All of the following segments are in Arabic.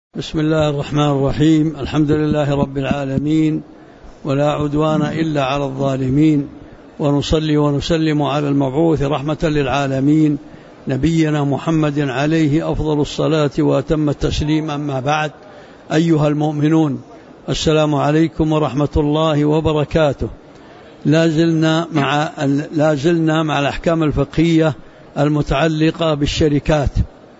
بسم الله الرحمن الرحيم. الحمد لله رب العالمين، ولا عدوان إلا على الظالمين، ونصلي ونسلم على المبعوث رحمة للعالمين نبينا محمد عليه أفضل الصلاة وأتم التسليم. أما بعد، أيها المؤمنون، السلام عليكم ورحمة الله وبركاته. لا زلنا مع الأحكام الفقهية المتعلقة بالشركات،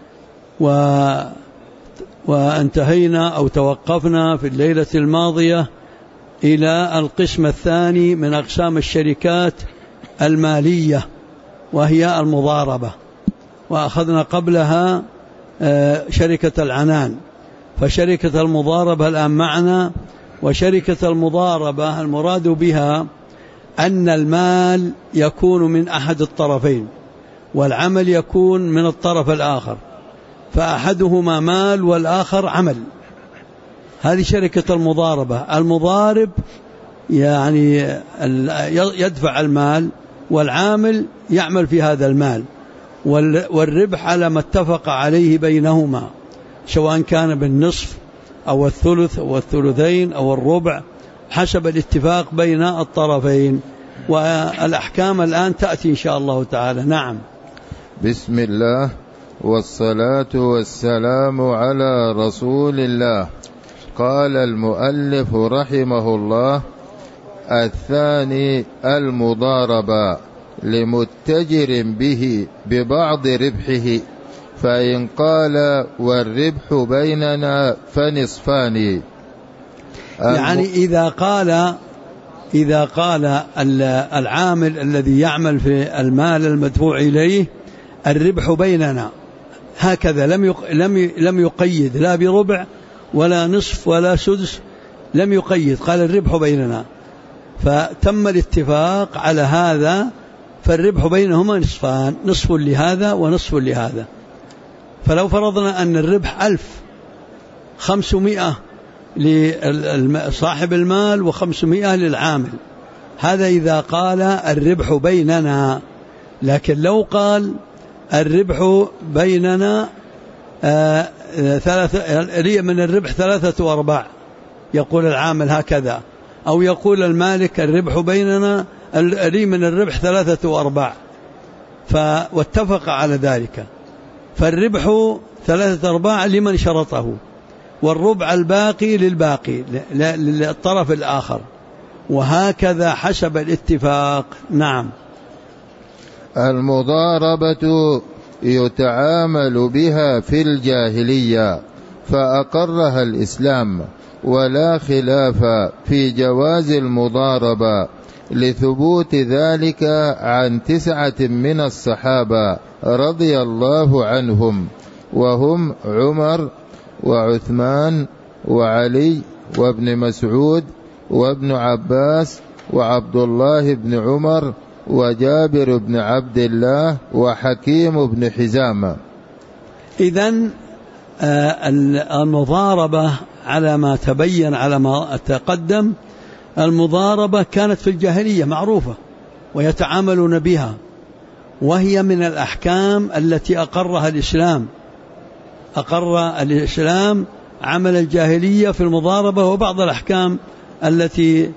وانتهينا أو توقفنا في الليلة الماضية إلى القسم الثاني من أقسام الشركات المالية، وهي المضاربة، وأخذنا قبلها شركة العنان. فشركة المضاربة الآن معنا. وشركة المضاربة المراد بها أن المال يكون من أحد الطرفين، والعمل يكون من الطرف الآخر، فأحدهما مال والآخر عمل. هذه شركة المضاربة. المضارب يعني يدفع المال، والعامل يعمل في هذا المال، والربح على ما اتفق عليه بينهما، سواء كان بالنصف أو الثلث أو الثلثين أو الربع، حسب الاتفاق بين الطرفين. والأحكام الآن تأتي إن شاء الله تعالى. نعم. بسم الله والصلاة والسلام على رسول الله. قال المؤلف رحمه الله: الثاني المضاربة لمتجر به ببعض ربحه، فإن قال والربح بيننا فنصفان. يعني إذا قال العامل الذي يعمل في المال المدفوع إليه الربح بيننا، هكذا لم يقيد لا بربع ولا نصف ولا سدس، لم يقيد، قال الربح بيننا، فتم الاتفاق على هذا، فالربح بينهما نصفان، نصف لهذا ونصف لهذا. فلو فرضنا أن الربح 1500 لصاحب المال و500 للعامل، هذا إذا قال الربح بيننا. لكن لو قال الربح بيننا لي من الربح 3/4، يقول العامل هكذا، أو يقول المالك الربح بيننا لي من الربح 3/4، واتفق على ذلك، فالربح 3/4 لمن شرطه، والربع الباقي للطرف الآخر، وهكذا حسب الاتفاق. نعم. المضاربة يتعامل بها في الجاهلية، فأقرها الإسلام، ولا خلاف في جواز المضاربة، لثبوت ذلك عن 9 من الصحابة رضي الله عنهم، وهم عمر وعثمان وعلي وابن مسعود وابن عباس وعبد الله بن عمر وجابر بن عبد الله وحكيم بن حزام. إذن المضاربة على ما تبين، على ما تقدم، المضاربة كانت في الجاهلية معروفة ويتعاملون بها، وهي من الأحكام التي أقرها الإسلام. أقر الإسلام عمل الجاهلية في المضاربة، وبعض الأحكام التي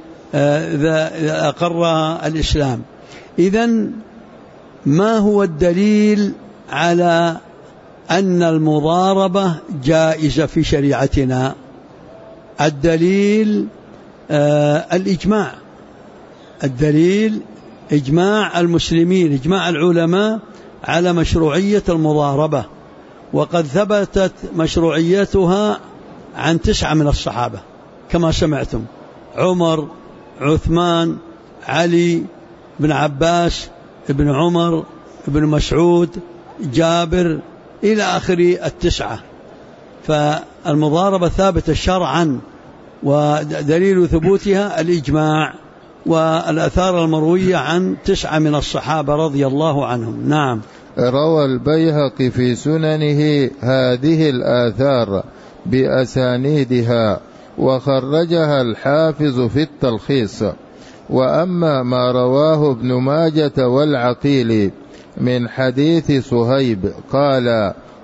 أقرها الإسلام. إذن ما هو الدليل على أن المضاربة جائزة في شريعتنا؟ الدليل الإجماع. الدليل إجماع المسلمين، إجماع العلماء على مشروعية المضاربة، وقد ثبتت مشروعيتها عن 9 من الصحابة كما سمعتم: عمر، عثمان، علي، ابن عباس، ابن عمر، ابن مسعود، جابر، إلى آخر 9. فالمضاربة ثابتة شرعا، ودليل ثبوتها الإجماع والآثار المروية عن 9 من الصحابة رضي الله عنهم. نعم. روى البيهقي في سننه هذه الآثار بأسانيدها، وخرجها الحافظ في التلخيص. وأما ما رواه ابن ماجة والعقيلي من حديث صهيب قال: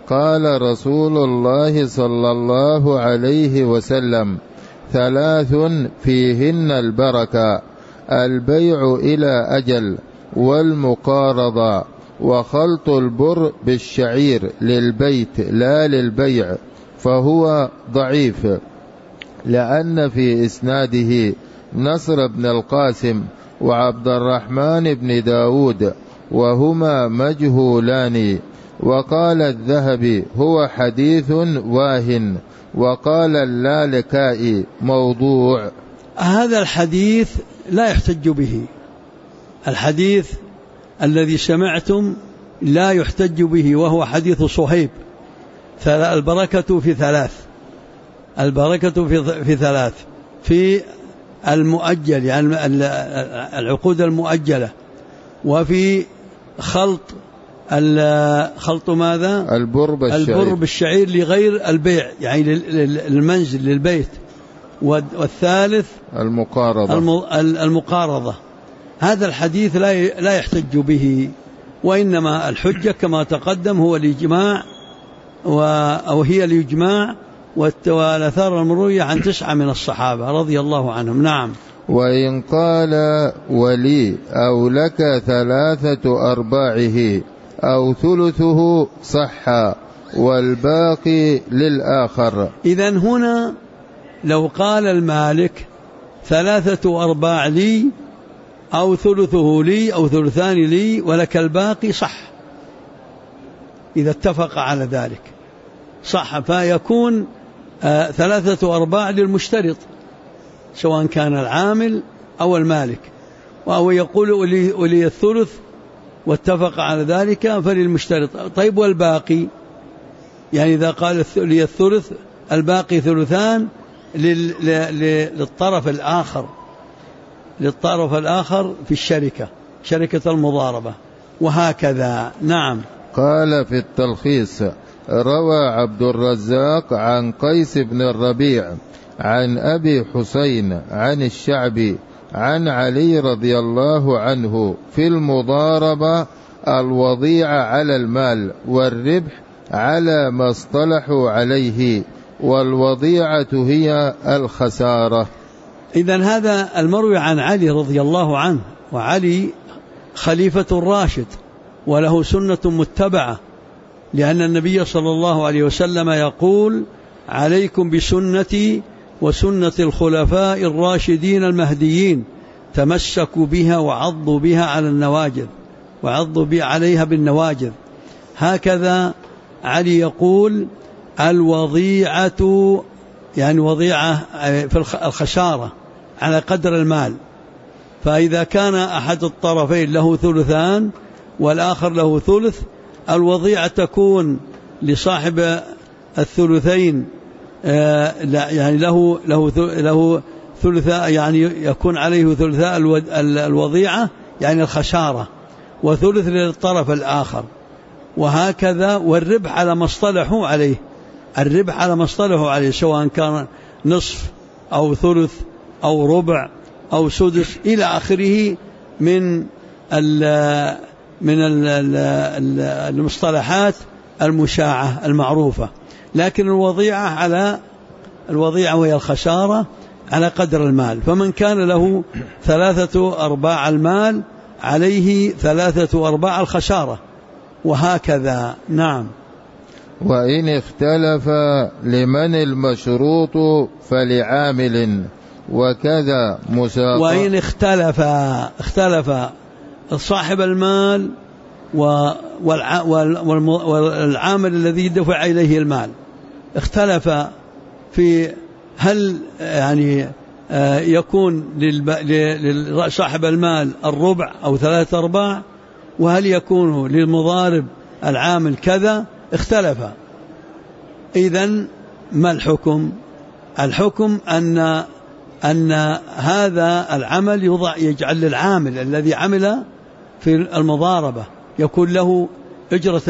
قال رسول الله صلى الله عليه وسلم: 3 فيهن البركة: البيع إلى أجل، والمقارضة، وخلط البر بالشعير للبيت لا للبيع. فهو ضعيف لأن في إسناده نصر بن القاسم وعبد الرحمن بن داود، وهما مجهولان. وقال الذهبي: هو حديث واهن. وقال اللالكائي: موضوع. هذا الحديث لا يحتج به. الحديث الذي سمعتم لا يحتج به، وهو حديث صهيب: البركة في 3. البركة في 3 في المؤجل، يعني العقود المؤجلة، وفي خلط ماذا؟ البر بالشعير لغير البيع، يعني للمنزل للبيت. والثالث المقارضة. هذا الحديث لا يحتج به، وإنما الحجة كما تقدم هو الإجماع، أو هي الإجماع والآثار المروية عن 9 من الصحابة رضي الله عنهم. نعم. وإن قال: ولي أو لك 3 أرباعه أو ثلثه صح، والباقي للآخر. إذن هنا لو قال المالك 3 أرباع لي أو ثلثه لي أو ثلثان لي ولك الباقي، صح. إذا اتفق على ذلك صح، فيكون 3 أرباع للمشترط سواء كان العامل أو المالك، أو يقول ولي الثلث واتفق علي ذلك فللمشترط. طيب والباقي؟ يعني إذا قال لي الثلث، الباقي ثلثان للطرف الآخر في الشركة، شركة المضاربة، وهكذا. نعم. قال في التلخيص: روى عبد الرزاق عن قيس بن الربيع عن أبي حسين عن الشعبي عن علي رضي الله عنه في المضاربة: الوضيعة على المال، والربح على ما اصطلحوا عليه، والوضيعة هي الخسارة. إذن هذا المروي عن علي رضي الله عنه، وعلي خليفة راشد وله سنة متبعة، لأن النبي صلى الله عليه وسلم يقول: عليكم بسنتي وسنة الخلفاء الراشدين المهديين، تمسكوا بها وعضوا بها على النواجذ، وعضوا عليها بالنواجذ. هكذا علي يقول: الوضيعة، يعني وضيعة في الخسارة على قدر المال. فإذا كان أحد الطرفين له ثلثان والآخر له ثلث، الوضيعة تكون لصاحب الثلثين، يعني له ثلثاء، يعني يكون عليه ثلثاء الوضيعة، يعني الخسارة، وثلث للطرف الآخر، وهكذا. والربح على ما اصطلحوا عليه، الربح على ما اصطلحوا عليه، سواء كان نصف أو ثلث أو ربع أو سدس إلى آخره من المصطلحات المشاعة المعروفة. لكن الوضيعة وهي الخسارة على قدر المال. فمن كان له 3 أرباع المال عليه 3 أرباع الخسارة، وهكذا. نعم. وإن اختلف لمن المشروط فلعامل، وكذا مساقة. وإن اختلف صاحب المال والعامل الذي يدفع إليه المال، اختلف في هل يعني يكون لصاحب المال الربع أو 3 أرباع، وهل يكون للمضارب العامل كذا، اختلف. إذن ما الحكم؟ الحكم أن هذا العمل يجعل للعامل الذي عمل في المضاربة يكون له أجرة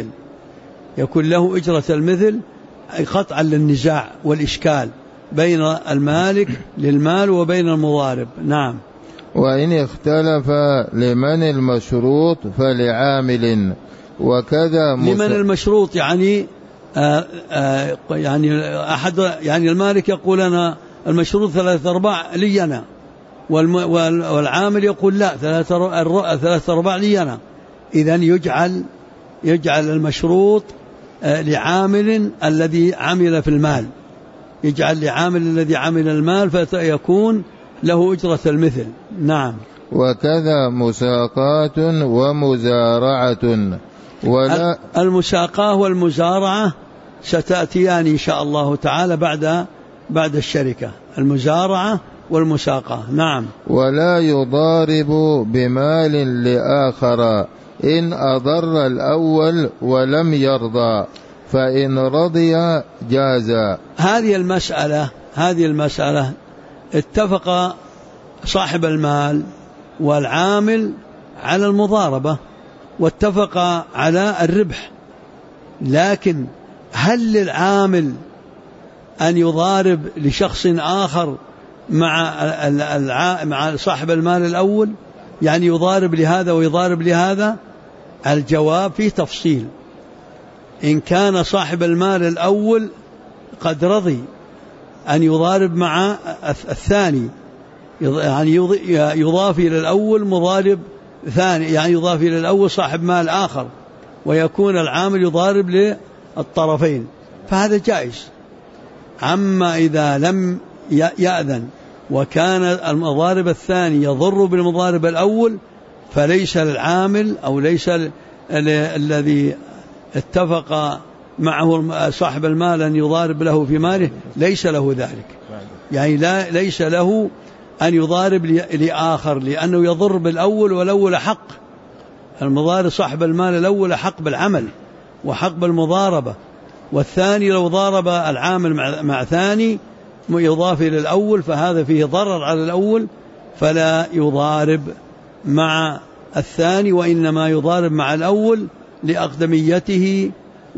المثل، قطعا للنزاع والإشكال بين المالك للمال وبين المضارب. نعم. وإن اختلف لمن المشروط فلعامل، وكذا لمن المشروط، يعني يعني المالك يقول أنا المشروط 3/4 لي أنا، والعامل يقول لا 3/4 لي أنا. إذن يجعل المشروط لعامل الذي عمل في المال، يجعل لعامل الذي عمل المال فيكون له أجرة المثل. نعم. وكذا مساقات ومزارعة. ولا المساقاه والمزارعة ستأتيان إن شاء الله تعالى بعد الشركة، المزارعة والمساقاه. نعم. ولا يضارب بمال لآخر إن أضر الأول ولم يرضى، فإن رضي جاز. هذه المسألة اتفق صاحب المال والعامل على المضاربة واتفق على الربح، لكن هل للعامل أن يضارب لشخص آخر مع صاحب المال الأول، يعني يضارب لهذا ويضارب لهذا؟ الجواب فيه تفصيل. إن كان صاحب المال الأول قد رضي أن يضارب مع الثاني، يعني يضاف إلى الأول مضارب ثاني، يعني يضاف إلى الأول صاحب مال آخر، ويكون العامل يضارب للطرفين، فهذا جائز. أما إذا لم يأذن وكان المضارب الثاني يضر بالمضارب الأول، فليس للعامل أو ليس الذي اتفق معه صاحب المال أن يضارب له في ماله، ليس له ذلك، يعني ليس له أن يضارب لآخر، لأنه يضر بالأول، والأول حق المضارب صاحب المال الأول حق بالعمل وحق بالمضاربة، والثاني لو ضارب العامل مع ثاني يضاف إلى الأول فهذا فيه ضرر على الأول، فلا يضارب مع الثاني، وإنما يضارب مع الأول لأقدميته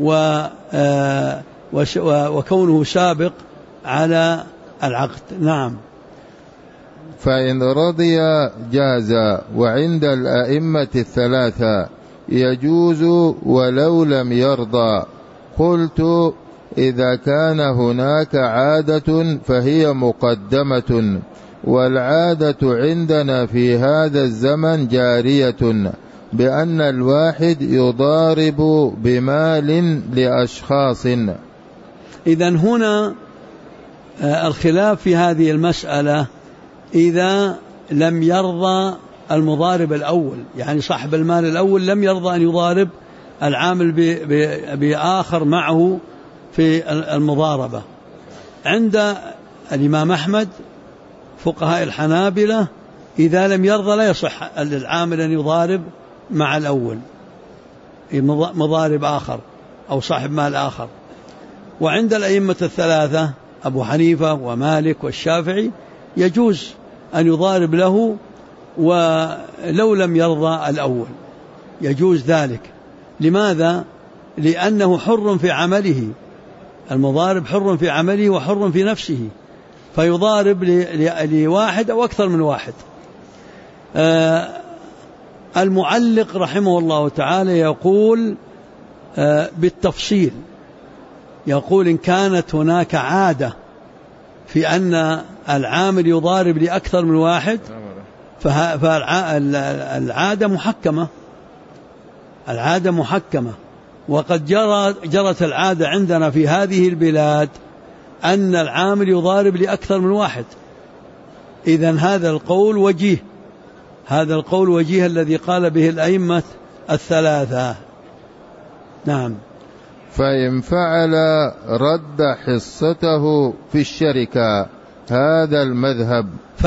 وكونه سابق على العقد. نعم. فإن رضي جاز. وعند الأئمة الثلاثة يجوز ولو لم يرضى. قلت إذا كان هناك عادة فهي مقدمة، والعادة عندنا في هذا الزمن جارية، بأن الواحد يضارب بمال لأشخاص. إذن هنا الخلاف في هذه المسألة إذا لم يرضى المضارب الأول، يعني صاحب المال الأول لم يرضى أن يضارب العامل بآخر معه في المضاربة. عند الإمام أحمد فقهاء الحنابلة إذا لم يرضى لا يصح للعامل أن يضارب مع الأول مضارب آخر أو صاحب مال آخر. وعند الأئمة الثلاثة أبو حنيفة ومالك والشافعي يجوز أن يضارب له ولو لم يرضى الأول، يجوز ذلك. لماذا؟ لأنه حر في عمله، المضارب حر في عمله وحر في نفسه، فيضارب لواحد أو أكثر من واحد. المعلق رحمه الله تعالى يقول بالتفصيل، يقول إن كانت هناك عادة في أن العامل يضارب لأكثر من واحد فالعادة محكمة، وقد جرت العادة عندنا في هذه البلاد أن العامل يضارب لأكثر من واحد. إذن هذا القول وجيه الذي قال به الأئمة الثلاثة. نعم. فإن فعل رد حصته في الشركة، هذا المذهب.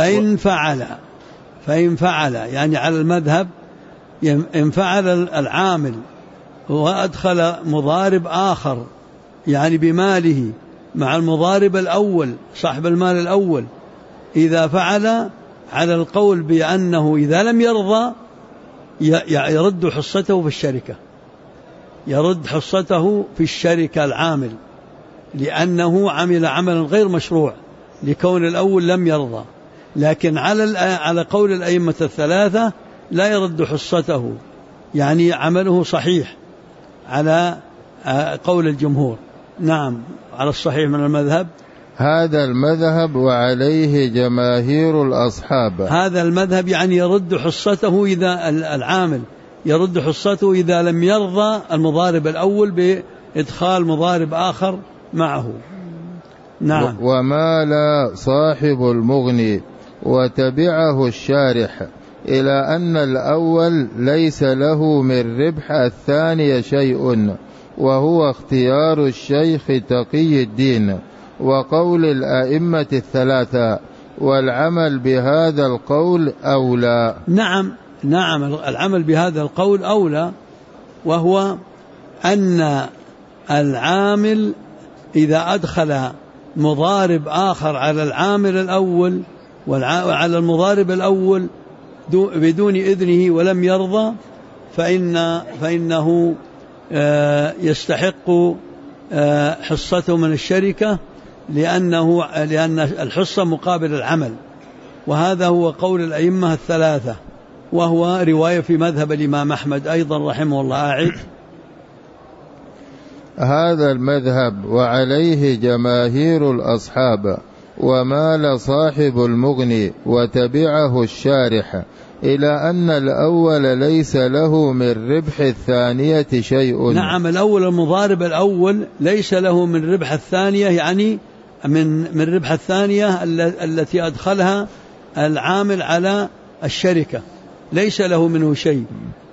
فإن فعل يعني على المذهب، إن فعل العامل وأدخل مضارب آخر يعني بماله مع المضارب الأول صاحب المال الأول، إذا فعل على القول بأنه إذا لم يرضى يرد حصته في الشركة، يرد حصته في الشركة العامل، لأنه عمل عملا غير مشروع لكون الأول لم يرضى. لكن على قول الأئمة الثلاثة لا يرد حصته، يعني عمله صحيح على قول الجمهور. نعم على الصحيح من المذهب. هذا المذهب وعليه جماهير الأصحاب. هذا المذهب يعني يرد حصته إذا العامل يرد حصته إذا لم يرضى المضارب الأول بإدخال مضارب آخر معه. نعم. ومال صاحب المغني وتبعه الشارح إلى أن الأول ليس له من ربح الثاني شيء، وهو اختيار الشيخ تقي الدين وقول الأئمة الثلاثة، والعمل بهذا القول أولى. نعم العمل بهذا القول أولى، وهو أن العامل إذا أدخل مضارب آخر على العامل الأول وعلى المضارب الأول بدون إذنه ولم يرضى فإنه يستحق حصته من الشركة، لأن الحصة مقابل العمل، وهذا هو قول الأئمة الثلاثة، وهو رواية في مذهب الإمام أحمد أيضا رحمه الله. أعد. هذا المذهب وعليه جماهير الأصحاب، ومال صاحب المغني وتبعه الشارح إلى أن الأول ليس له من ربح الثانية شيء. نعم الأول المضارب الأول ليس له من ربح الثانية، يعني من ربح الثانية التي أدخلها العامل على الشركة ليس له منه شيء،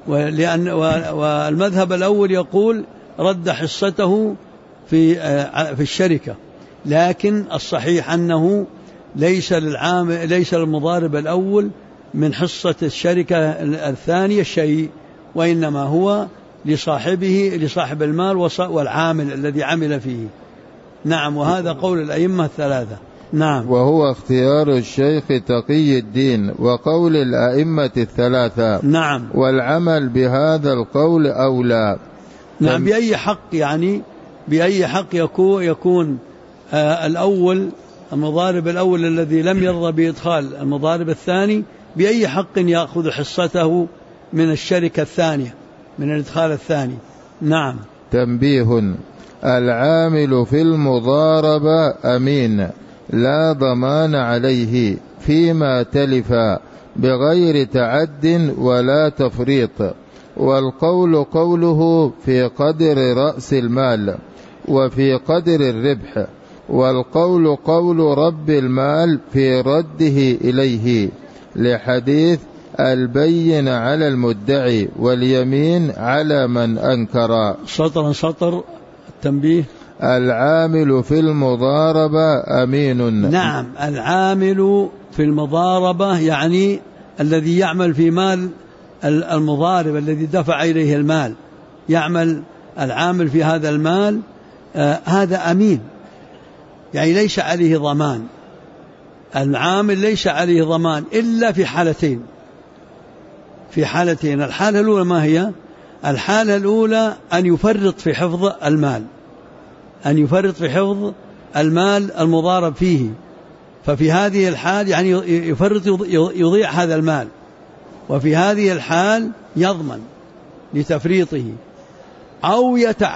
والمذهب الأول يقول رد حصته في الشركة، لكن الصحيح أنه ليس للمضارب الأول من حصة الشركة الثانية شيء، وإنما هو لصاحب المال والعامل الذي عمل فيه. نعم. وهذا قول الأئمة الثلاثة. نعم. وهو اختيار الشيخ تقي الدين وقول الأئمة الثلاثة. نعم. والعمل بهذا القول أولى. نعم. بأي حق يعني بأي حق يكون الأول المضارب الأول الذي لم يرضى بإدخال المضارب الثاني بأي حق يأخذ حصته من الشركة الثانية من الإدخال الثاني. نعم. تنبيه: العامل في المضاربة أمين لا ضمان عليه فيما تلف بغير تعد ولا تفريط، والقول قوله في قدر رأس المال وفي قدر الربح، والقول قول رب المال في رده إليه، لحديث البين على المدعي واليمين على من أنكر. سطر التنبيه: العامل في المضاربة أمين. نعم، العامل في المضاربة يعني الذي يعمل في مال المضارب الذي دفع إليه المال، يعمل العامل في هذا المال، هذا أمين، يعني ليس عليه ضمان. العامل ليس عليه ضمان إلا في حالتين. الحالة الأولى ما هي؟ الحالة الأولى أن يفرط في حفظ المال المضارب فيه، ففي هذه الحال يعني يفرط يضيع هذا المال، وفي هذه الحال يضمن لتفريطه. أو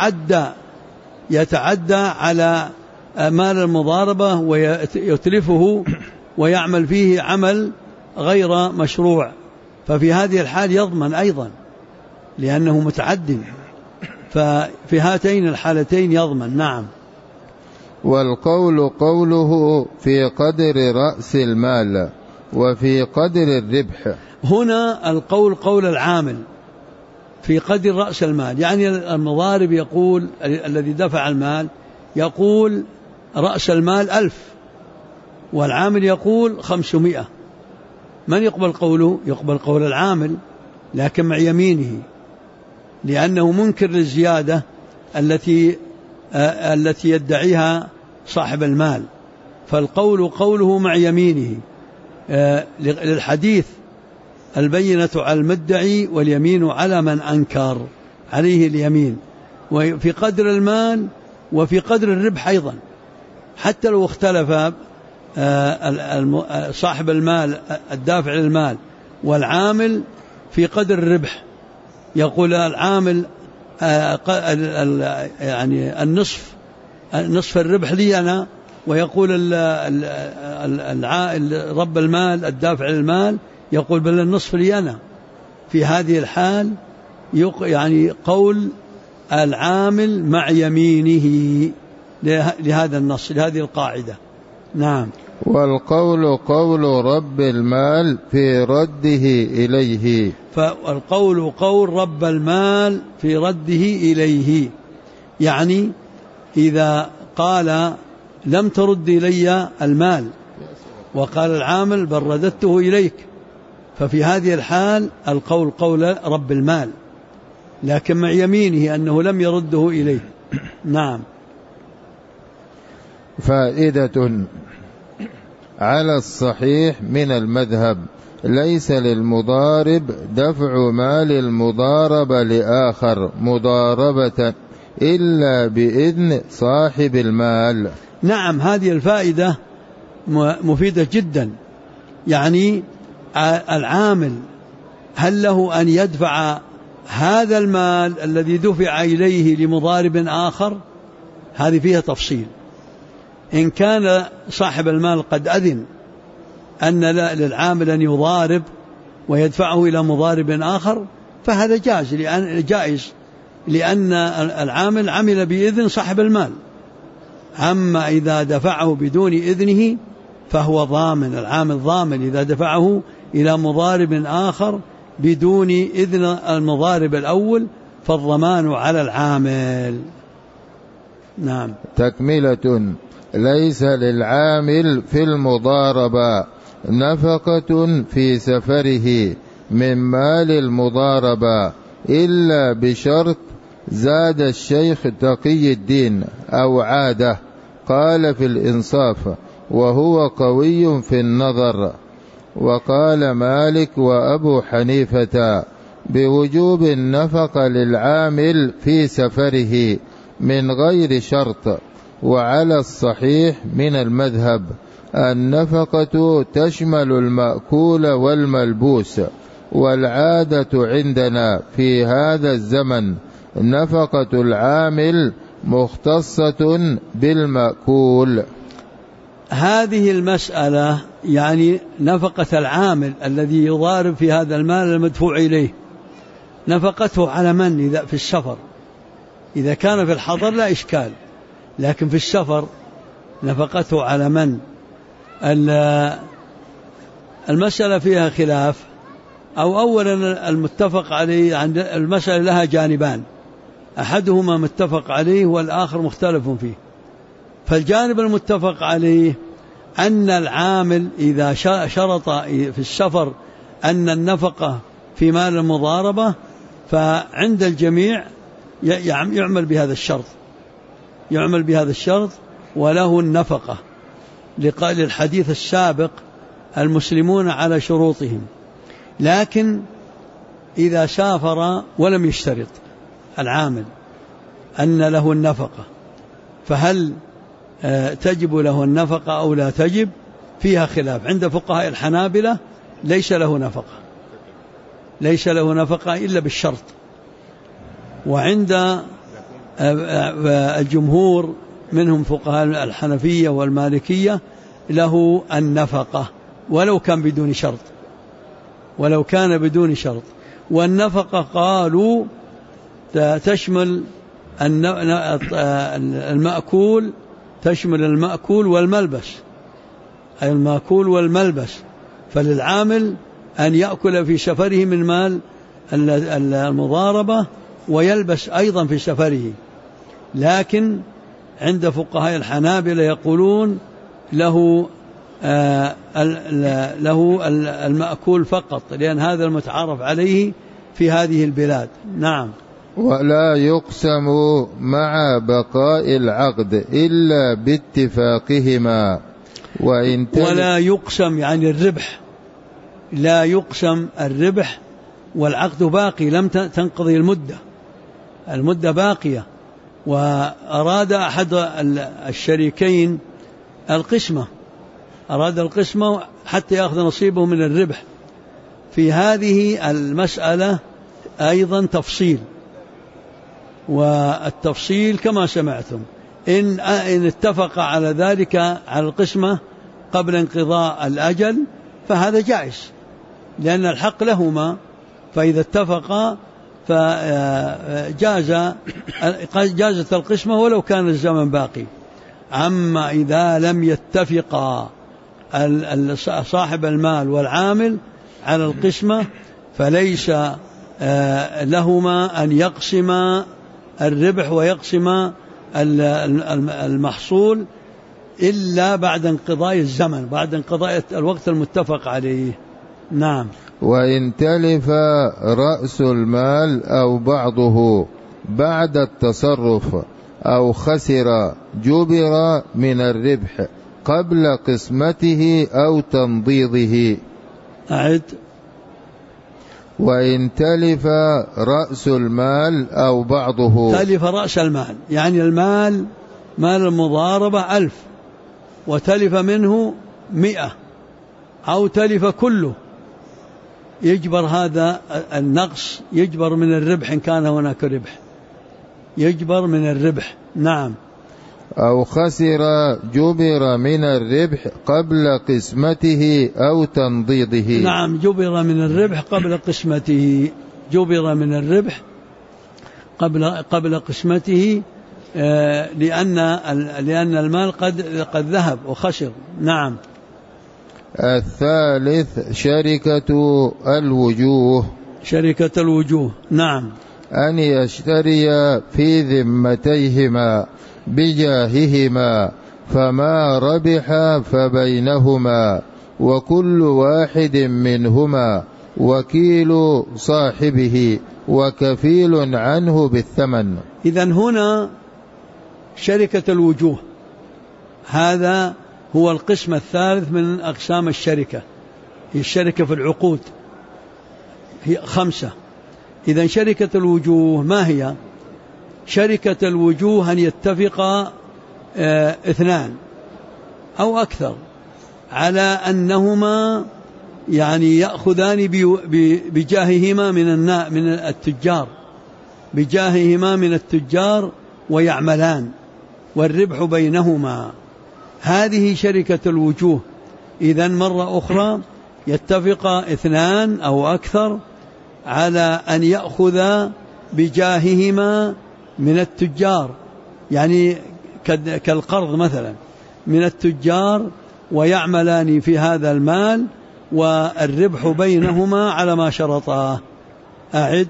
يتعدى على مال المضاربة ويتلفه ويعمل فيه عمل غير مشروع، ففي هذه الحال يضمن أيضا لأنه متعد، ففي هاتين الحالتين يضمن. نعم. والقول قوله في قدر رأس المال وفي قدر الربح. هنا القول قول العامل في قدر رأس المال، يعني المضارب يقول الذي دفع المال يقول رأس المال 1000 والعامل يقول 500. من يقبل قوله؟ يقبل قول العامل، لكن مع يمينه، لأنه منكر للزيادة التي يدعيها صاحب المال، فالقول قوله مع يمينه، للحديث البينة على المدعي واليمين على من أنكر، عليه اليمين، وفي قدر المال وفي قدر الربح أيضا، حتى لو اختلف صاحب المال الدافع للمال والعامل في قدر الربح، يقول العامل يعني النصف نصف الربح لي أنا، ويقول رب المال الدافع للمال يقول بل النصف لي أنا. في هذه الحال يعني قول العامل مع يمينه لهذا النص، لهذه القاعدة. نعم. والقول قول رب المال في رده إليه. فالقول قول رب المال في رده إليه، يعني إذا قال لم ترد إلي المال وقال العامل بل رددته إليك، ففي هذه الحال القول قول رب المال، لكن مع يمينه أنه لم يرده إليه. نعم. فائدة: على الصحيح من المذهب ليس للمضارب دفع مال المضاربة لآخر مضاربة إلا بإذن صاحب المال. نعم، هذه الفائدة مفيدة جدا. يعني العامل هل له أن يدفع هذا المال الذي دفع إليه لمضارب آخر؟ هذه فيها تفصيل. إن كان صاحب المال قد أذن أن للعامل أن يضارب ويدفعه إلى مضارب آخر فهذا جائز، لأن العامل عمل بإذن صاحب المال. أما إذا دفعه بدون إذنه فهو ضامن، العامل ضامن إذا دفعه إلى مضارب آخر بدون إذن المضارب الأول، فالضمان على العامل. نعم. تكملة: ليس للعامل في المضاربة نفقة في سفره من مال المضاربة إلا بشرط زاد الشيخ تقي الدين أو عاده، قال في الإنصاف وهو قوي في النظر. وقال مالك وأبو حنيفة بوجوب النفقة للعامل في سفره من غير شرط. وعلى الصحيح من المذهب النفقة تشمل المأكول والملبوس، والعادة عندنا في هذا الزمن نفقة العامل مختصة بالمأكول. هذه المسألة يعني نفقة العامل الذي يضارب في هذا المال المدفوع إليه، نفقته على من؟ إذا في السفر. إذا كان في الحضر لا إشكال، لكن في السفر نفقته على من؟ المسألة فيها خلاف. أولا المتفق عليه، عند المسألة لها جانبان، أحدهما متفق عليه والآخر مختلف فيه. فالجانب المتفق عليه أن العامل إذا شرط في السفر أن النفقة في مال المضاربة فعند الجميع يعمل بهذا الشرط وله النفقة، لقال الحديث السابق المسلمون على شروطهم. لكن إذا سافر ولم يشترط العامل أن له النفقة، فهل تجب له النفقة أو لا تجب؟ فيها خلاف. عند فقهاء الحنابلة ليس له نفقة إلا بالشرط، وعند الجمهور منهم فقهاء الحنفية والمالكية له النفقة ولو كان بدون شرط. والنفقة قالوا تشمل المأكول، تشمل المأكول والملبس، أي المأكول والملبس. فللعامل أن يأكل في سفره من مال المضاربة ويلبس أيضا في سفره. لكن عند فقهاء الحنابلة يقولون له المأكول فقط، لأن هذا المتعارف عليه في هذه البلاد. نعم. ولا يقسم مع بقاء العقد إلا باتفاقهما. ولا يقسم يعني الربح، لا يقسم الربح والعقد باقي، لم تنقضي المدة باقية، وأراد أحد الشريكين القسمة حتى يأخذ نصيبه من الربح. في هذه المسألة أيضا تفصيل، والتفصيل كما سمعتم إن اتفق على ذلك على القسمة قبل انقضاء الأجل فهذا جائز، لأن الحق لهما، فإذا اتفقا فجازت القسمة ولو كان الزمن باقي. أما إذا لم يتفقا صاحب المال والعامل على القسمة فليس لهما أن يقسما الربح ويقسما المحصول إلا بعد انقضاء الزمن، بعد انقضاء الوقت المتفق عليه. نعم. وإن تلف رأس المال أو بعضه بعد التصرف أو خسر جبر من الربح قبل قسمته أو تنضيضه. أعد. وإن تلف رأس المال أو بعضه. تلف رأس المال يعني المال مال المضاربة 1000 وتلف منه 100 أو تلف كله، يجبر هذا النقص، يجبر من الربح إن كان هناك ربح، يجبر من الربح. نعم. أو خسر جبر من الربح قبل قسمته أو تنضيضه. نعم، جبر من الربح قبل قسمته، جبر من الربح قبل قسمته، لأن المال قد ذهب وخسر. نعم. الثالث شركة الوجوه. شركة الوجوه. نعم. أن يشتري في ذمتيهما بجاههما فما ربح فبينهما، وكل واحد منهما وكيل صاحبه وكفيل عنه بالثمن. إذن هنا شركة الوجوه هذا هو القسم الثالث من أقسام الشركة. هي الشركة في العقود هي 5. إذن شركة الوجوه ما هي؟ شركة الوجوه أن يتفق 2 أو أكثر على أنهما يعني يأخذان بجاههما من التجار، بجاههما من التجار ويعملان والربح بينهما. هذه شركة الوجوه. إذن مرة أخرى يتفق 2 أو أكثر على أن يأخذ بجاههما من التجار، يعني كالقرض مثلا من التجار، ويعملان في هذا المال والربح بينهما على ما شرطاه. أعد.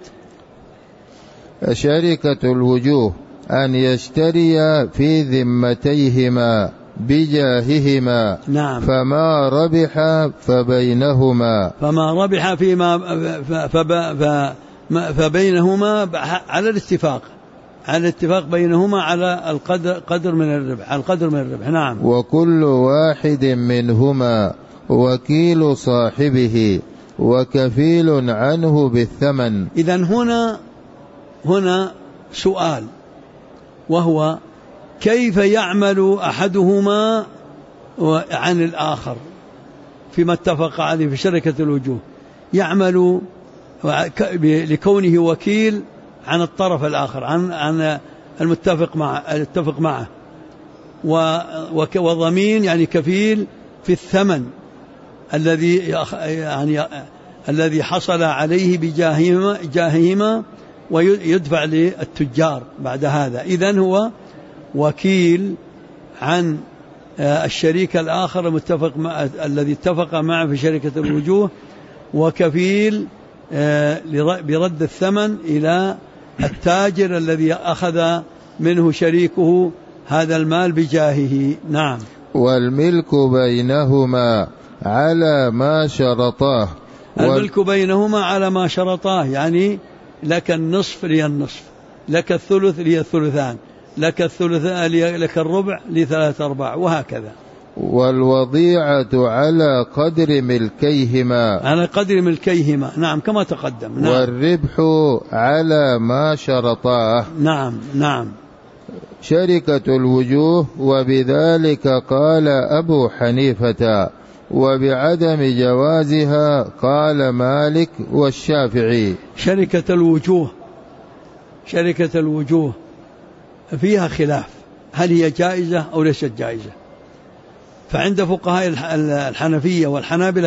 شركة الوجوه أن يشتري في ذمتيهما بجاههما. نعم. فما ربح فبينهما، فما ربح فبينهما على الاتفاق، على الاتفاق بينهما على القدر من الربح، على القدر من الربح. نعم. وكل واحد منهما وكيل صاحبه وكفيل عنه بالثمن. إذن هنا سؤال، وهو كيف يعمل أحدهما عن الآخر فيما اتفق عليه في شركة الوجوه؟ يعمل لكونه وكيل عن الطرف الآخر، عن المتفق معه، وضمين يعني كفيل في الثمن الذي حصل عليه بجاههما ويدفع للتجار بعد هذا. إذن هو وكيل عن الشريك الآخر الذي اتفق معه في شركة الوجوه، وكفيل برد الثمن إلى التاجر الذي أخذ منه شريكه هذا المال بجاهه. نعم. والملك بينهما على ما شرطاه. الملك بينهما على ما شرطاه، يعني لك النصف لي النصف، لك الثلث لي الثلثان، لك لك الربع لي 3/4 وهكذا. والوضيعة على قدر ملكيهما، على قدر ملكيهما. نعم كما تقدم. نعم. والربح على ما شرطاه. نعم. نعم. شركة الوجوه. وبذلك قال أبو حنيفة، وبعدم جوازها قال مالك والشافعي. شركة الوجوه فيها خلاف هل هي جائزة أو ليست جائزة. فعند فقهاء الحنفية والحنابلة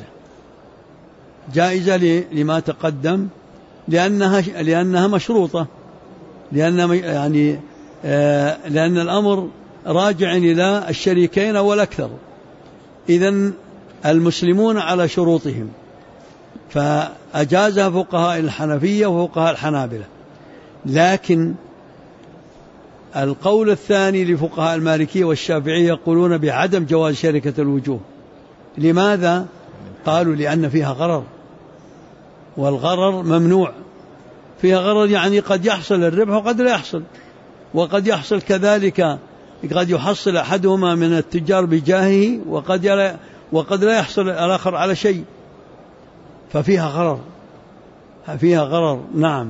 جائزة لما تقدم، لأنها مشروطة، لأن الأمر راجع إلى الشريكين والأكثر، إذن المسلمون على شروطهم، فأجازها فقهاء الحنفية وفقهاء الحنابلة. لكن القول الثاني لفقهاء المالكية والشافعية يقولون بعدم جواز شركة الوجوه. لماذا؟ قالوا لأن فيها غرر، والغرر ممنوع. فيها غرر يعني قد يحصل الربح وقد لا يحصل، وقد يحصل كذلك، قد يحصل أحدهما من التجار بجاهه وقد لا يحصل الآخر على شيء، ففيها غرر. نعم.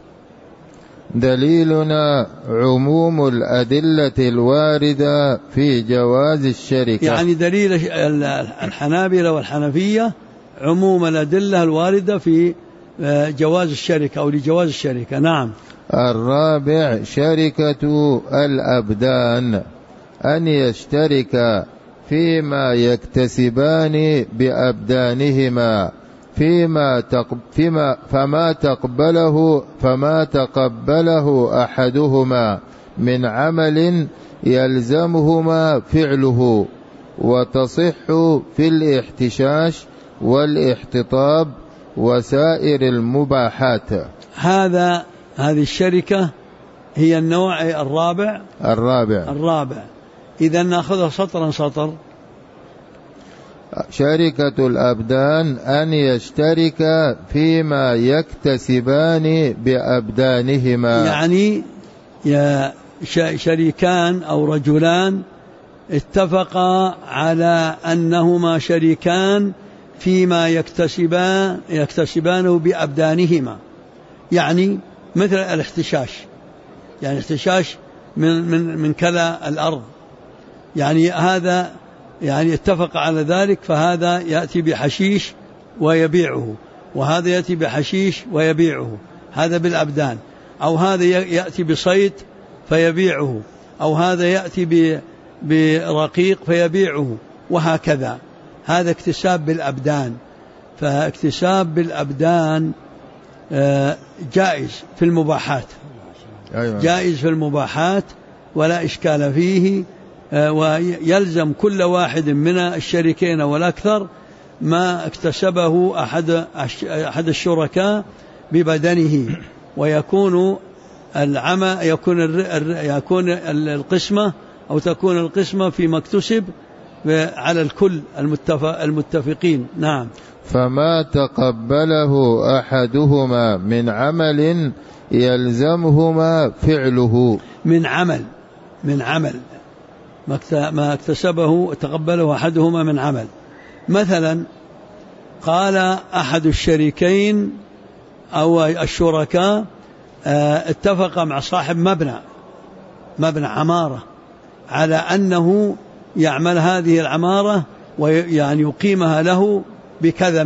دليلنا عموم الأدلة الواردة في جواز الشركة. يعني دليل الحنابلة والحنفية عموم الأدلة الواردة في جواز الشركة أو لجواز الشركة. نعم. الرابع شركة الأبدان، أن يشترك فيما يكتسبان بأبدانهما فما تقبله أحدهما من عمل يلزمهما فعله، وتصح في الاحتشاش والاحتطاب وسائر المباحات. هذه الشركة هي النوع الرابع. إذا نأخذها سطر. شركة الأبدان أن يشترك فيما يكتسبان بأبدانهما، يعني شريكان أو رجلان اتفقا على أنهما شريكان فيما يكتسبانه بأبدانهما، يعني مثل الاحتشاش، يعني احتشاش من كلا الأرض، يعني هذا يعني اتفق على ذلك، فهذا يأتي بحشيش ويبيعه، وهذا يأتي بحشيش ويبيعه، هذا بالأبدان. أو هذا يأتي بصيد فيبيعه، أو هذا يأتي برقيق فيبيعه، وهكذا. هذا اكتساب بالأبدان. فاكتساب بالأبدان جائز في المباحات. أيوة. جائز في المباحات ولا إشكال فيه، ويلزم كل واحد من الشريكين والأكثر ما اكتسبه أحد الشركاء ببدنه، ويكون يكون القسمة أو تكون القسمة فيما اكتسب على الكل المتفقين. نعم. فما تقبله أحدهما من عمل يلزمهما فعله، من عمل ما اكتسبه تقبله أحدهما من عمل. مثلا قال أحد الشريكين أو الشركاء اتفق مع صاحب مبنى عمارة على أنه يعمل هذه العمارة ويعني يقيمها له بكذا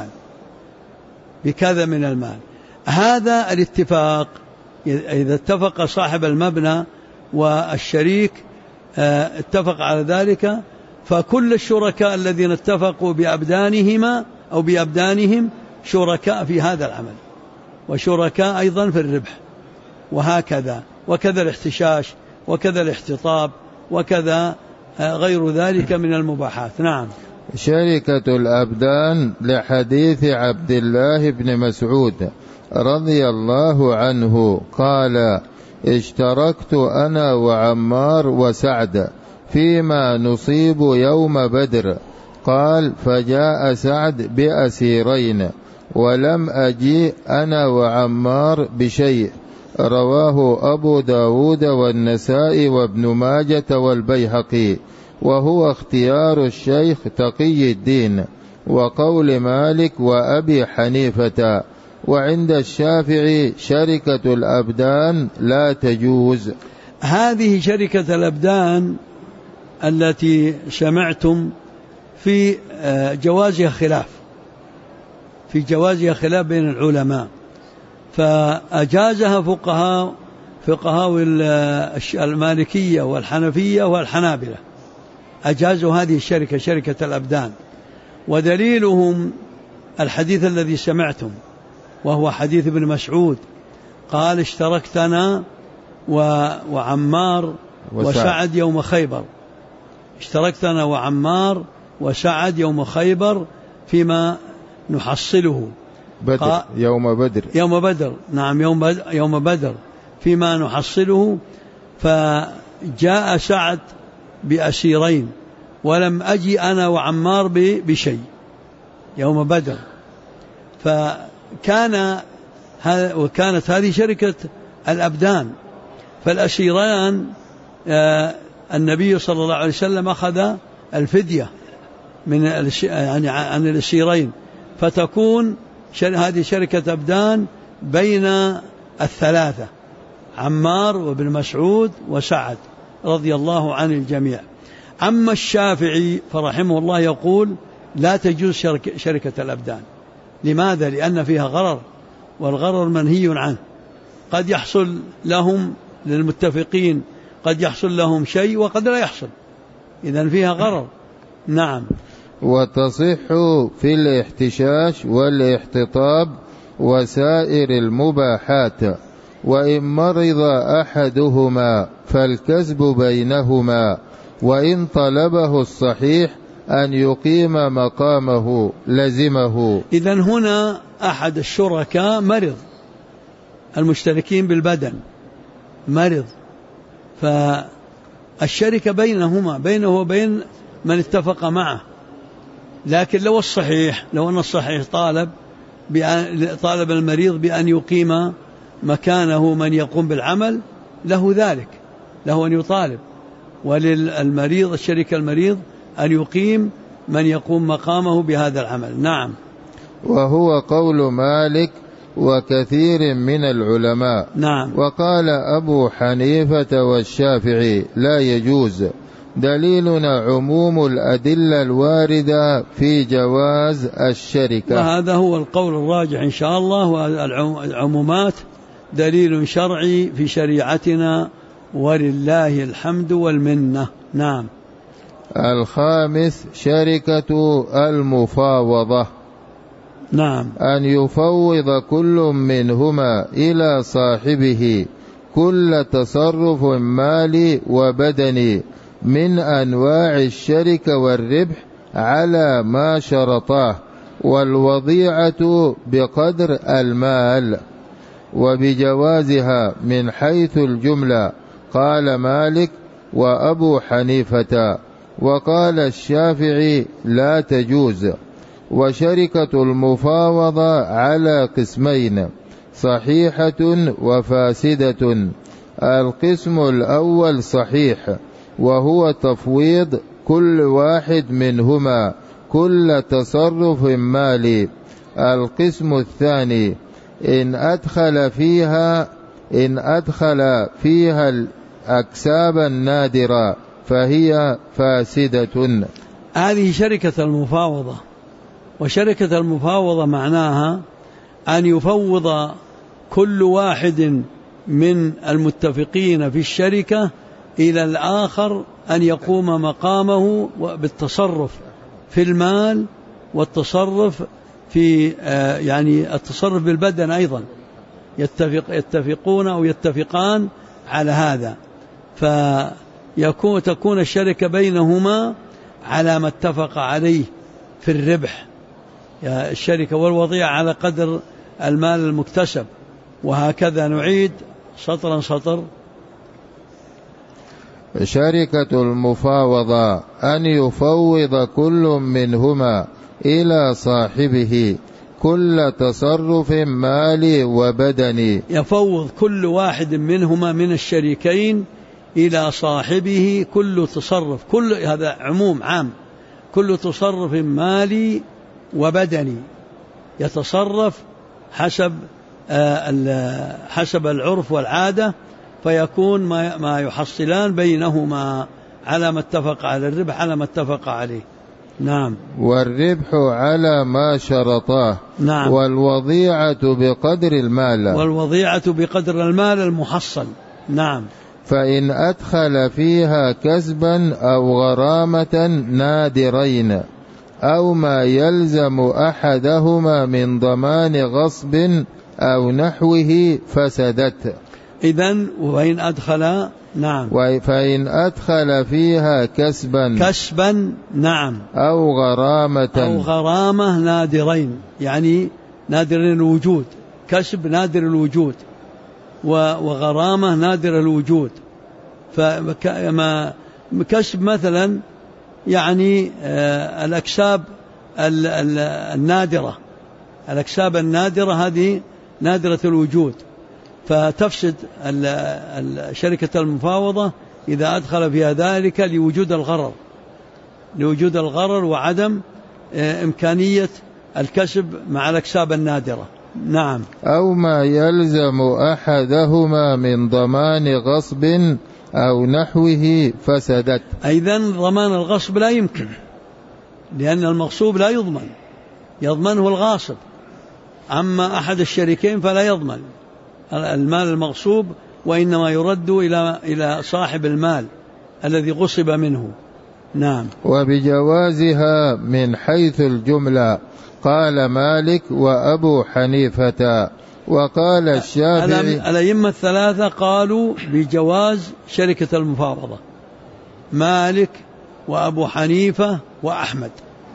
من المال. هذا الاتفاق، إذا اتفق صاحب المبنى والشريك اتفق على ذلك، فكل الشركاء الذين اتفقوا بأبدانهما أو بأبدانهم شركاء في هذا العمل، وشركاء أيضا في الربح، وهكذا، وكذا الاحتشاش، وكذا الاحتطاب، وكذا غير ذلك من المباحات. نعم. شركة الأبدان لحديث عبد الله بن مسعود رضي الله عنه قال: اشتركت أنا وعمار وسعد فيما نصيب يوم بدر. قال: فجاء سعد بأسيرين ولم أجيء أنا وعمار بشيء. رواه أبو داود والنسائي وابن ماجة والبيهقي، وهو اختيار الشيخ تقي الدين وقول مالك وأبي حنيفة. وعند الشافعي شركة الأبدان لا تجوز. هذه شركة الأبدان التي سمعتم في جوازها خلاف بين العلماء، فأجازها فقهاء المالكية والحنفية والحنابلة أجازوا هذه الشركة، شركة الأبدان. ودليلهم الحديث الذي سمعتم، وهو حديث ابن مسعود قال: اشتركت أنا وعمار وسعد يوم خيبر. اشتركت أنا وعمار وسعد يوم خيبر فيما نحصله بدر، يوم بدر. نعم، يوم بدر فيما نحصله. فجاء سعد بأسيرين ولم أجي أنا وعمار بشيء يوم بدر. وكانت هذه شركة الأبدان. فالأسيران النبي صلى الله عليه وسلم أخذ الفدية يعني عن الأسيرين، فتكون هذه شركة أبدان بين الثلاثة، عمار وابن مسعود وسعد رضي الله عن الجميع. أما الشافعي فرحمه الله يقول: لا تجوز شركة الأبدان. لماذا؟ لأن فيها غرر، والغرر منهي عنه. قد يحصل لهم للمتفقين، قد يحصل لهم شيء وقد لا يحصل، إذن فيها غرر. نعم. وتصح في الاحتشاش والاحتطاب وسائر المباحات، وإن مرض أحدهما فالكسب بينهما، وإن طلبه الصحيح أن يقيم مقامه لزمه. إذن هنا أحد الشركاء مرض، المشتركين بالبدن مرض، فالشركة بينه وبين من اتفق معه. لكن لو أن الصحيح طالب المريض بأن يقيم مكانه من يقوم بالعمل، له ذلك، له أن يطالب. وللمريض الشريك المريض أن يقيم من يقوم مقامه بهذا العمل. نعم. وهو قول مالك وكثير من العلماء. نعم. وقال أبو حنيفة والشافعي: لا يجوز. دليلنا عموم الأدلة الواردة في جواز الشركة. وهذا هو القول الراجح إن شاء الله. والعمومات دليل شرعي في شريعتنا، ولله الحمد والمنة. نعم. الخامس شركة المفاوضة. نعم. أن يفوض كل منهما إلى صاحبه كل تصرف مالي وبدني من أنواع الشركة والربح على ما شرطاه، والوضيعة بقدر المال، وبجوازها من حيث الجملة قال مالك وأبو حنيفة. وقال الشافعي: لا تجوز. وشركة المفاوضة على قسمين: صحيحة وفاسدة. القسم الأول صحيح، وهو تفويض كل واحد منهما كل تصرف مالي. القسم الثاني: إن أدخل فيها الأكساب النادرة فهي فاسدة. هذه شركة المفاوضة. وشركة المفاوضة معناها أن يفوض كل واحد من المتفقين في الشركة إلى الآخر أن يقوم مقامه بالتصرف في المال، والتصرف في يعني التصرف بالبدن أيضا. يتفقون أو يتفقان على هذا، تكون الشركة بينهما على ما اتفق عليه في الربح، الشركة والوضيعة على قدر المال المكتسب. وهكذا نعيد سطرا سطر. شركة المفاوضة أن يفوض كل منهما إلى صاحبه كل تصرف مالي وبدني. يفوض كل واحد منهما من الشريكين إلى صاحبه كل تصرف، كل هذا عموم عام، كل تصرف مالي وبدني، يتصرف حسب العرف والعادة، فيكون ما يحصلان بينهما على ما اتفق على الربح على ما اتفق عليه. نعم. والربح على ما شرطاه. نعم. والوضيعة بقدر المال. والوضيعة بقدر المال المحصل، نعم. فإن أدخل فيها كسبا أو غرامة نادرين أو ما يلزم أحدهما من ضمان غصب أو نحوه فسدت. إذن وإن أدخل، نعم، فإن أدخل فيها كسبا نعم أو غرامة نادرين، يعني نادر الوجود، كسب نادر الوجود وغرامة نادر الوجود. فما كسب مثلا يعني الأكساب النادرة، الأكساب النادرة هذه نادرة الوجود، فتفسد شركة المفاوضة إذا أدخل فيها ذلك لوجود الغرر وعدم إمكانية الكسب مع الأكساب النادرة. نعم. أو ما يلزم أحدهما من ضمان غصب أو نحوه فسدت. أيضا ضمان الغصب لا يمكن، لأن المغصوب لا يضمنه الغاصب، أما أحد الشريكين فلا يضمن المال المغصوب، وإنما يرد إلى صاحب المال الذي غصب منه. نعم. وبجوازها من حيث الجملة قال مالك وأبو حنيفة، وقال الشافعي. الأئمة الثلاثة قالوا بجواز شركة المفاوضة، مالك وأبو حنيفة وأحمد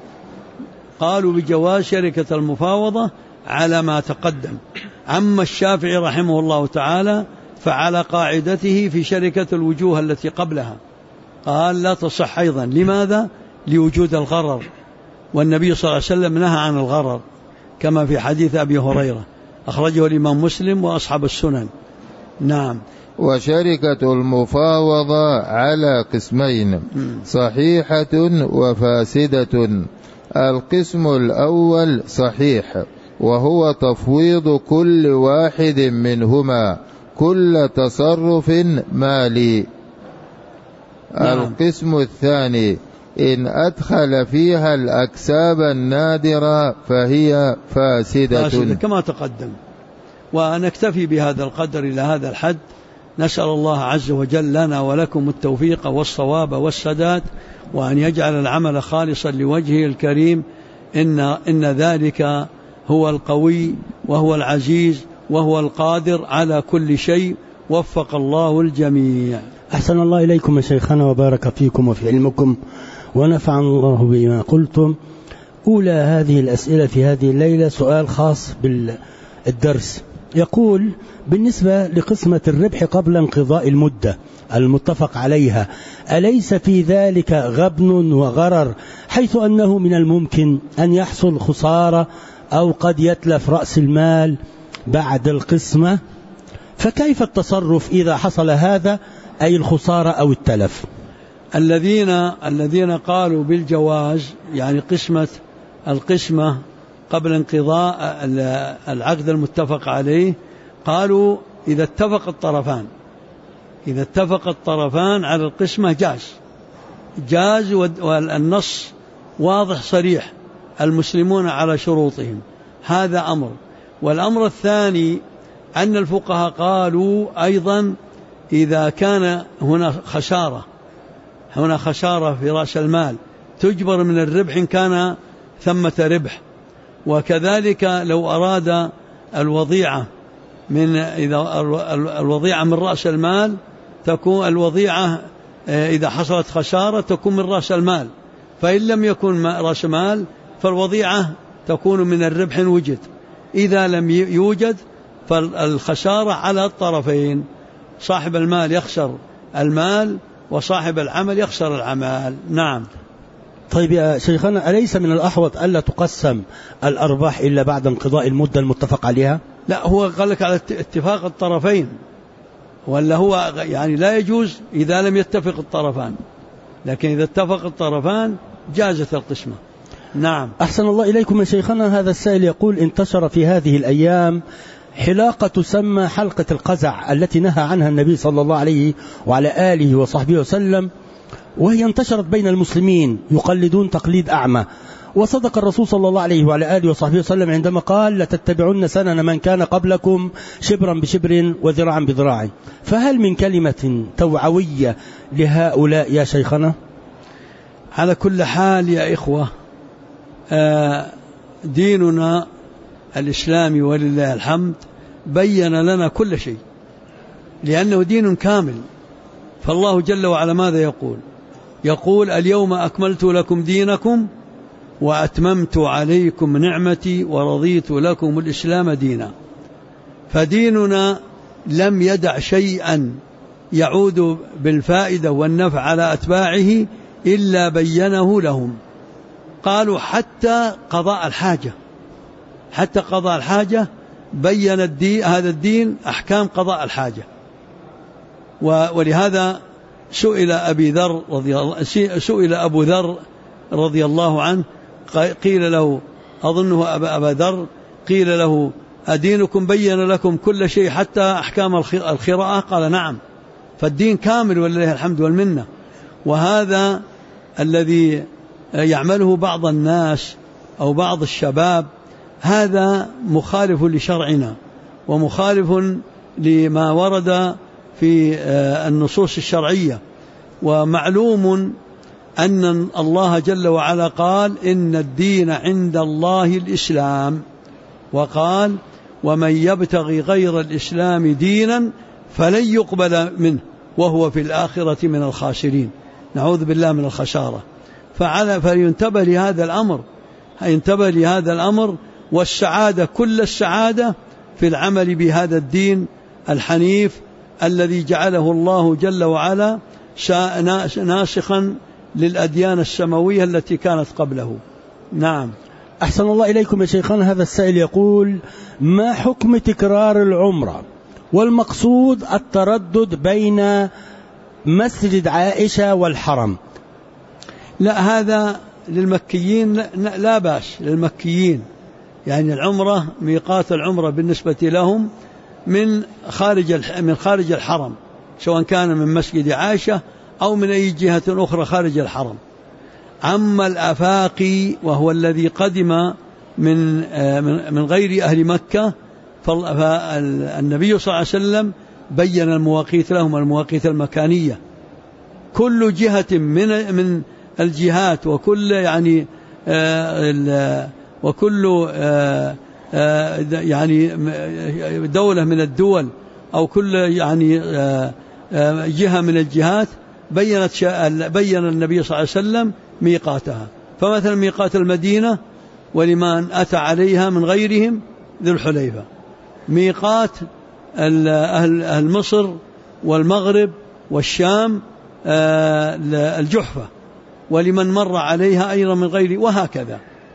قالوا بجواز شركة المفاوضة على ما تقدم. أما الشافعي رحمه الله تعالى فعلى قاعدته في شركة الوجوه التي قبلها، قال لا تصح أيضا. لماذا؟ لوجود الغرر، والنبي صلى الله عليه وسلم نهى عن الغرر كما في حديث أبي هريرة أخرجه الإمام مسلم وأصحاب السنن. نعم. وشركة المفاوضة على قسمين، صحيحة وفاسدة. القسم الأول صحيح، وهو تفويض كل واحد منهما كل تصرف مالي. نعم. القسم الثاني إن أدخل فيها الأكساب النادرة فهي فاسدة كما تقدم. ونكتفي بهذا القدر إلى هذا الحد. نسأل الله عز وجل لنا ولكم التوفيق والصواب والسداد، وأن يجعل العمل خالصا لوجهه الكريم. إن ذلك هو القوي وهو العزيز وهو القادر على كل شيء. وفق الله الجميع. أحسن الله إليكم يا شيخنا وبارك فيكم وفي علمكم ونفع الله بما قلتم. أولى هذه الأسئلة في هذه الليلة سؤال خاص بالدرس، يقول: بالنسبة لقسمة الربح قبل انقضاء المدة المتفق عليها، أليس في ذلك غبن وغرر، حيث أنه من الممكن أن يحصل خسارة أو قد يتلف رأس المال بعد القسمة؟ فكيف التصرف إذا حصل هذا، أي الخسارة أو التلف؟ الذين قالوا بالجواز، يعني القسمة قبل انقضاء العقد المتفق عليه، قالوا إذا اتفق الطرفان على القسمة جاز والنص واضح صريح، المسلمون على شروطهم، هذا أمر. والأمر الثاني أن الفقهاء قالوا أيضا إذا كان هنا خسارة في رأس المال تجبر من الربح إن كان ثمة ربح. وكذلك لو أراد الوضيعة من رأس المال، تكون الوضيعة إذا حصلت خسارة تكون من رأس المال، فإن لم يكن رأس مال فالوضيعة تكون من الربح وجد. إذا لم يوجد فالخسارة على الطرفين، صاحب المال يخسر المال وصاحب العمل يخسر العمل. نعم. طيب يا شيخنا، أليس من الأحوط ألا تقسم الأرباح إلا بعد انقضاء المدة المتفق عليها؟ لا، هو قال لك على اتفاق الطرفين، ولا هو يعني لا يجوز إذا لم يتفق الطرفان، لكن إذا اتفق الطرفان جازت القسمة. نعم. أحسن الله إليكم يا شيخنا. هذا السائل يقول: انتشر في هذه الأيام حلاقة تسمى حلقة القزع التي نهى عنها النبي صلى الله عليه وعلى آله وصحبه وسلم، وهي انتشرت بين المسلمين يقلدون تقليد أعمى، وصدق الرسول صلى الله عليه وعلى آله وصحبه وسلم عندما قال لتتبعن سنن من كان قبلكم شبرا بشبر وذراعا بذراع. فهل من كلمة توعوية لهؤلاء يا شيخنا؟ على كل حال يا إخوة، ديننا الإسلامي ولله الحمد بين لنا كل شيء، لأنه دين كامل. فالله جل وعلا ماذا يقول اليوم أكملت لكم دينكم وأتممت عليكم نعمتي ورضيت لكم الإسلام دينا. فديننا لم يدع شيئا يعود بالفائدة والنفع على أتباعه إلا بينه لهم. قالوا حتى قضاء الحاجة بين هذا الدين أحكام قضاء الحاجة. ولهذا سئل أبو ذر رضي الله عنه، قيل له أظنه أبا ذر، قيل له أدينكم بين لكم كل شيء حتى أحكام الخراءة؟ قال نعم. فالدين كامل ولله الحمد والمنة. وهذا الذي يعمله بعض الناس أو بعض الشباب هذا مخالف لشرعنا ومخالف لما ورد في النصوص الشرعية. ومعلوم أن الله جل وعلا قال إن الدين عند الله الإسلام، وقال ومن يبتغي غير الإسلام دينا فلن يقبل منه وهو في الآخرة من الخاسرين. نعوذ بالله من الخسارة. فينتبه لهذا الأمر، والسعادة كل السعادة في العمل بهذا الدين الحنيف الذي جعله الله جل وعلا ناسخا للأديان السماوية التي كانت قبله. نعم. أحسن الله إليكم يا شيخنا. هذا السائل يقول ما حكم تكرار العمرة والمقصود التردد بين مسجد عائشة والحرم؟ لا، هذا للمكيين لا بأس، للمكيين يعني العمرة ميقات العمرة بالنسبة لهم من خارج الحرم، سواء كان من مسجد عائشة أو من أي جهة أخرى خارج الحرم. أما الآفاقي وهو الذي قدم من غير أهل مكة، فالنبي صلى الله عليه وسلم بين المواقيت لهم، المواقيت المكانية. كل جهة من الجهات وكل دولة من الدول أو كل جهة من الجهات بين النبي صلى الله عليه وسلم ميقاتها. فمثلا ميقات المدينة ولمن أتى عليها من غيرهم ذو الحليفة، ميقات أهل مصر والمغرب والشام الجحفة، ولمن مر عليها أيضا من غيره، وهكذا.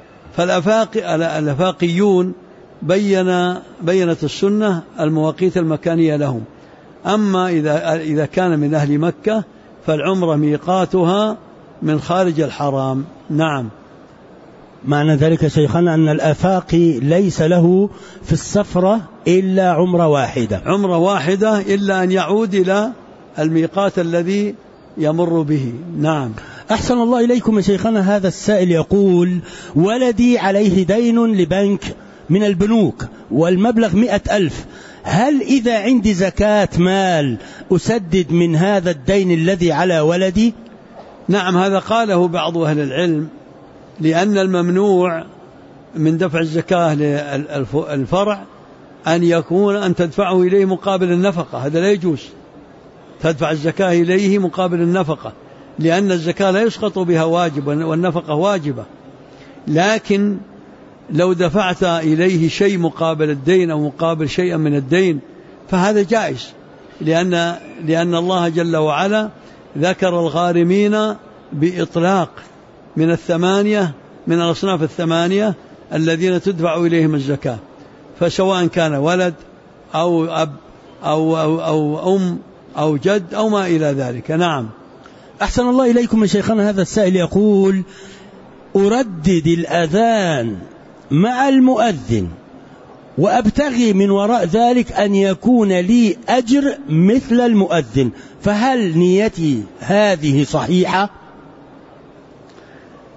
فالأفاقيون بينت السنة المواقيت المكانية لهم. أما إذا كان من أهل مكة فالعمرة ميقاتها من خارج الحرام. نعم. معنى ذلك شيخنا أن الآفاقي ليس له في السفرة إلا عمرة واحدة إلا أن يعود إلى الميقات الذي يمر به. نعم. أحسن الله إليكم يا شيخنا. هذا السائل يقول ولدي عليه دين لبنك من البنوك والمبلغ 100,000، هل إذا عندي زكاة مال أسدد من هذا الدين الذي على ولدي؟ نعم، هذا قاله بعض أهل العلم، لأن الممنوع من دفع الزكاة للفرع أن تدفعه إليه مقابل النفقة. هذا لا يجوز، تدفع الزكاة إليه مقابل النفقة، لأن الزكاة لا يسقط بها واجب والنفقة واجبة. لكن لو دفعت إليه شيء مقابل الدين أو مقابل شيئا من الدين فهذا جائز، لأن الله جل وعلا ذكر الغارمين بإطلاق من الأصناف الثمانية الذين تدفع إليهم الزكاة، فسواء كان ولد أو أب أو أم أو جد أو ما إلى ذلك. نعم. أحسن الله إليكم يا شيخنا. هذا السائل يقول أردد الأذان مع المؤذن وأبتغي من وراء ذلك أن يكون لي أجر مثل المؤذن، فهل نيتي هذه صحيحة؟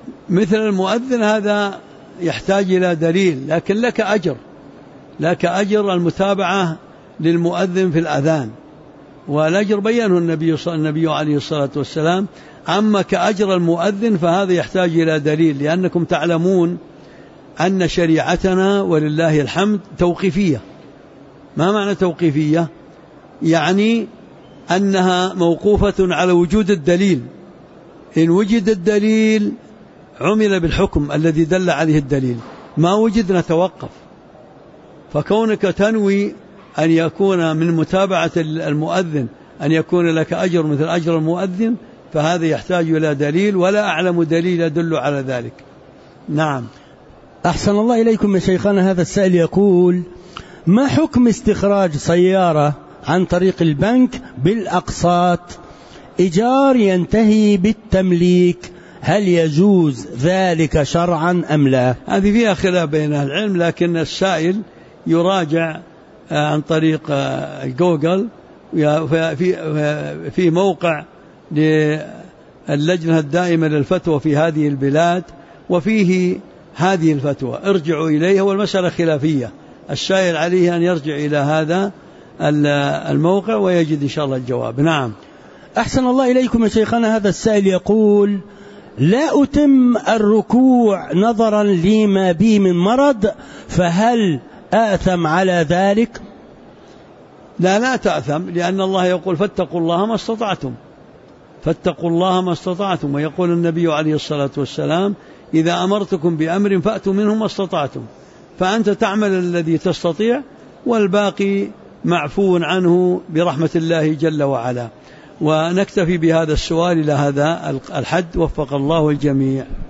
مثل المؤذن هذا يحتاج إلى دليل، لكن لك أجر المتابعة للمؤذن في الأذان، والأجر بينه النبي عليه الصلاة والسلام. أما كأجر المؤذن فهذا يحتاج إلى دليل، لأنكم تعلمون أن شريعتنا ولله الحمد توقيفية. ما معنى توقيفية؟ يعني أنها موقوفة على وجود الدليل، إن وجد الدليل عمل بالحكم الذي دل عليه الدليل، ما وجد نتوقف. فكونك تنوي أن يكون من متابعة المؤذن أن يكون لك أجر مثل أجر المؤذن، فهذا يحتاج إلى دليل، ولا أعلم دليل يدل على ذلك. نعم. أحسن الله إليكم يا شيخنا. هذا السائل يقول: ما حكم استخراج سيارة عن طريق البنك بالأقساط، إيجار ينتهي بالتمليك، هل يجوز ذلك شرعا أم لا؟ هذه فيها خلاف بين أهل العلم، لكن السائل يراجع عن طريق جوجل في موقع للجنة الدائمة للفتوى في هذه البلاد، وفيه هذه الفتوى، ارجعوا إليها، والمسألة خلافية. السائل عليه أن يرجع إلى هذا الموقع ويجد إن شاء الله الجواب. نعم. أحسن الله إليكم يا شيخنا. هذا السائل يقول: لا أتم الركوع نظرا لما بي من مرض، فهل آثم على ذلك؟ لا تأثم، لأن الله يقول: فاتقوا الله ما استطعتم، فاتقوا الله ما استطعتم. ويقول النبي عليه الصلاة والسلام: إذا أمرتكم بأمر فأتوا منه ما استطعتم. فأنت تعمل الذي تستطيع، والباقي معفو عنه برحمة الله جل وعلا. ونكتفي بهذا السؤال إلى هذا الحد، وفق الله الجميع.